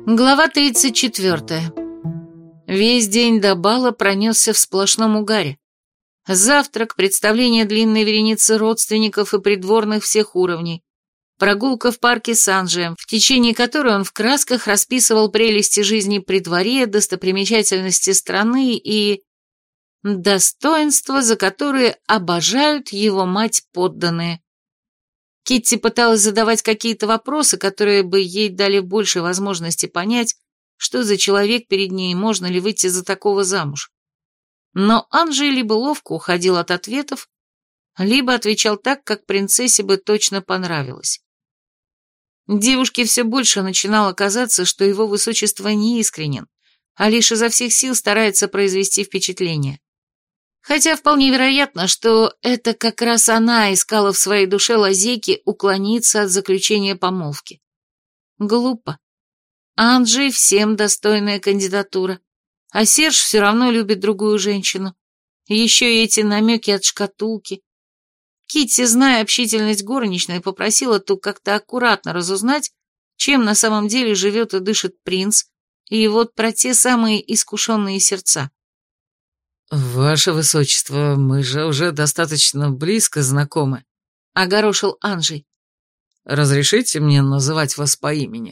Глава 34. Весь день до бала пронесся в сплошном угаре. Завтрак, представление длинной вереницы родственников и придворных всех уровней, прогулка в парке с Анджием, в течение которой он в красках расписывал прелести жизни при дворе, достопримечательности страны и достоинства, за которые обожают его мать подданные. Китти пыталась задавать какие-то вопросы, которые бы ей дали больше возможности понять, что за человек перед ней, можно ли выйти за такого замуж. Но Анджей либо ловко уходил от ответов, либо отвечал так, как принцессе бы точно понравилось. Девушке все больше начинало казаться, что его высочество не искренен, а лишь изо всех сил старается произвести впечатление. Хотя вполне вероятно, что это как раз она искала в своей душе лазейки уклониться от заключения помолвки. Глупо. Анджей всем достойная кандидатура, а Серж все равно любит другую женщину. Еще и эти намеки от шкатулки. Китти, зная общительность горничной, попросила ту как-то аккуратно разузнать, чем на самом деле живет и дышит принц, и вот про те самые искушенные сердца. «Ваше высочество, мы же уже достаточно близко знакомы», — огорошил Анджей. «Разрешите мне называть вас по имени?»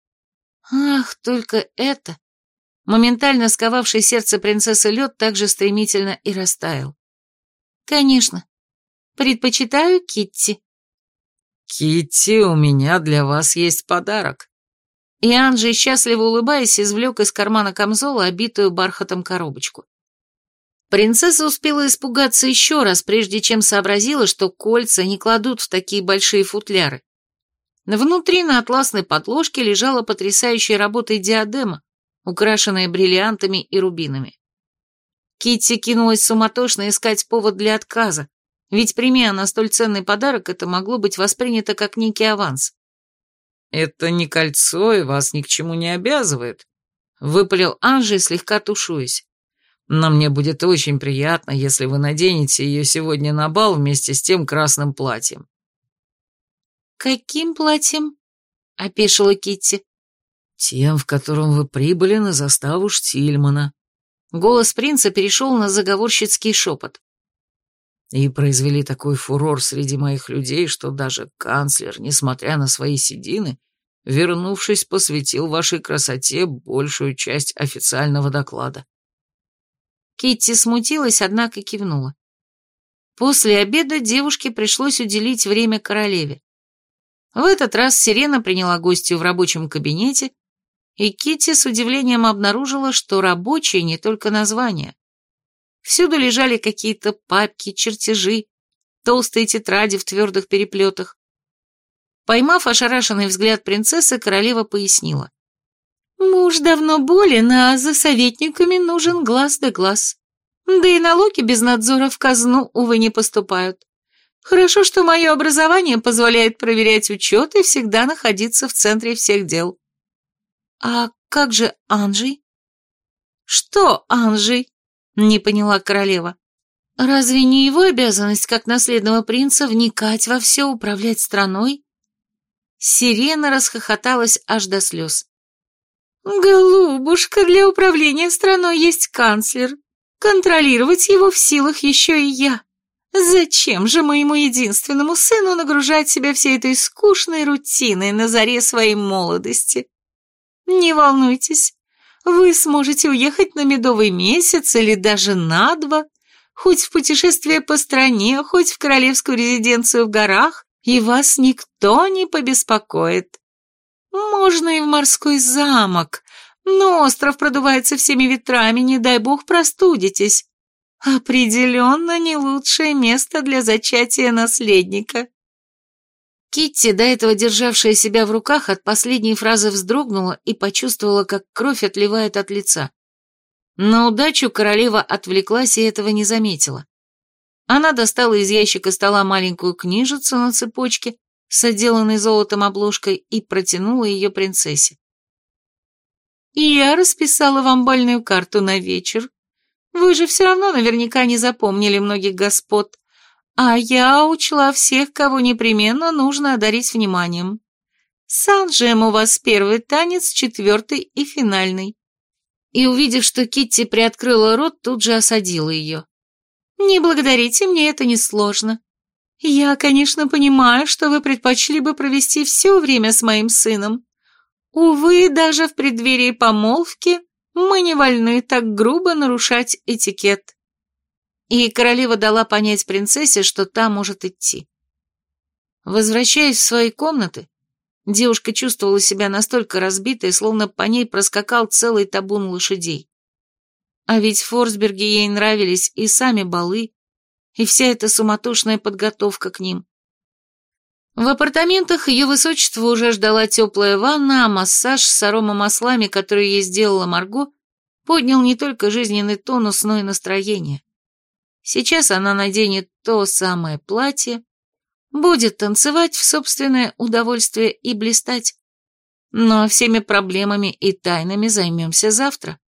Ах, только это! Моментально сковавший сердце принцессы лед так же стремительно и растаял. «Конечно. Предпочитаю Китти». «Китти, у меня для вас есть подарок». И Анджей, счастливо улыбаясь, извлек из кармана камзола обитую бархатом коробочку. Принцесса успела испугаться еще раз, прежде чем сообразила, что кольца не кладут в такие большие футляры. Внутри на атласной подложке лежала потрясающей работой диадема, украшенная бриллиантами и рубинами. Китти кинулась суматошно искать повод для отказа, ведь, прими она столь ценный подарок, это могло быть воспринято как некий аванс. «Это не кольцо и вас ни к чему не обязывает», — выпалил Анджей, слегка тушуясь. «Но мне будет очень приятно, если вы наденете ее сегодня на бал вместе с тем красным платьем». «Каким платьем?» — опешила Китти. «Тем, в котором вы прибыли на заставу Штильмана». Голос принца перешел на заговорщицкий шепот. «И произвели такой фурор среди моих людей, что даже канцлер, несмотря на свои седины, вернувшись, посвятил вашей красоте большую часть официального доклада». Китти смутилась, однако кивнула. После обеда девушке пришлось уделить время королеве. В этот раз Сирена приняла гостью в рабочем кабинете, и Китти с удивлением обнаружила, что рабочее не только название. Всюду лежали какие-то папки, чертежи, толстые тетради в твердых переплетах. Поймав ошарашенный взгляд принцессы, королева пояснила. «Муж давно болен, а за советниками нужен глаз да глаз. Да и налоги без надзора в казну, увы, не поступают. Хорошо, что мое образование позволяет проверять учет и всегда находиться в центре всех дел». «А как же Анджей?» «Что Анджей?» — не поняла королева. «Разве не его обязанность, как наследного принца, вникать во все, управлять страной?» Сирена расхохоталась аж до слез. «Голубушка, для управления страной есть канцлер. Контролировать его в силах еще и я. Зачем же моему единственному сыну нагружать себя всей этой скучной рутиной на заре своей молодости? Не волнуйтесь, вы сможете уехать на медовый месяц или даже на 2, хоть в путешествие по стране, хоть в королевскую резиденцию в горах, и вас никто не побеспокоит. Можно и в морской замок, но остров продувается всеми ветрами, не дай бог простудитесь. Определенно не лучшее место для зачатия наследника». Китти, до этого державшая себя в руках, от последней фразы вздрогнула и почувствовала, как кровь отливает от лица. На удачу королева отвлеклась и этого не заметила. Она достала из ящика стола маленькую книжицу на цепочке с отделанной золотом обложкой и протянула ее принцессе. «Я расписала вам бальную карту на вечер. Вы же все равно наверняка не запомнили многих господ, а я учла всех, кого непременно нужно одарить вниманием. С Анджием у вас первый танец, четвертый и финальный». И, увидев, что Китти приоткрыла рот, тут же осадила ее. «Не благодарите, мне это несложно. Я, конечно, понимаю, что вы предпочли бы провести все время с моим сыном. Увы, даже в преддверии помолвки мы не вольны так грубо нарушать этикет». И королева дала понять принцессе, что та может идти. Возвращаясь в свои комнаты, девушка чувствовала себя настолько разбитой, словно по ней проскакал целый табун лошадей. А ведь в Форсберге ей нравились и сами балы, и вся эта суматошная подготовка к ним. В апартаментах ее высочество уже ждала теплая ванна, а массаж с аромамаслами, который ей сделала Марго, поднял не только жизненный тонус, но и настроение. Сейчас она наденет то самое платье, будет танцевать в собственное удовольствие и блистать. Но всеми проблемами и тайнами займемся завтра.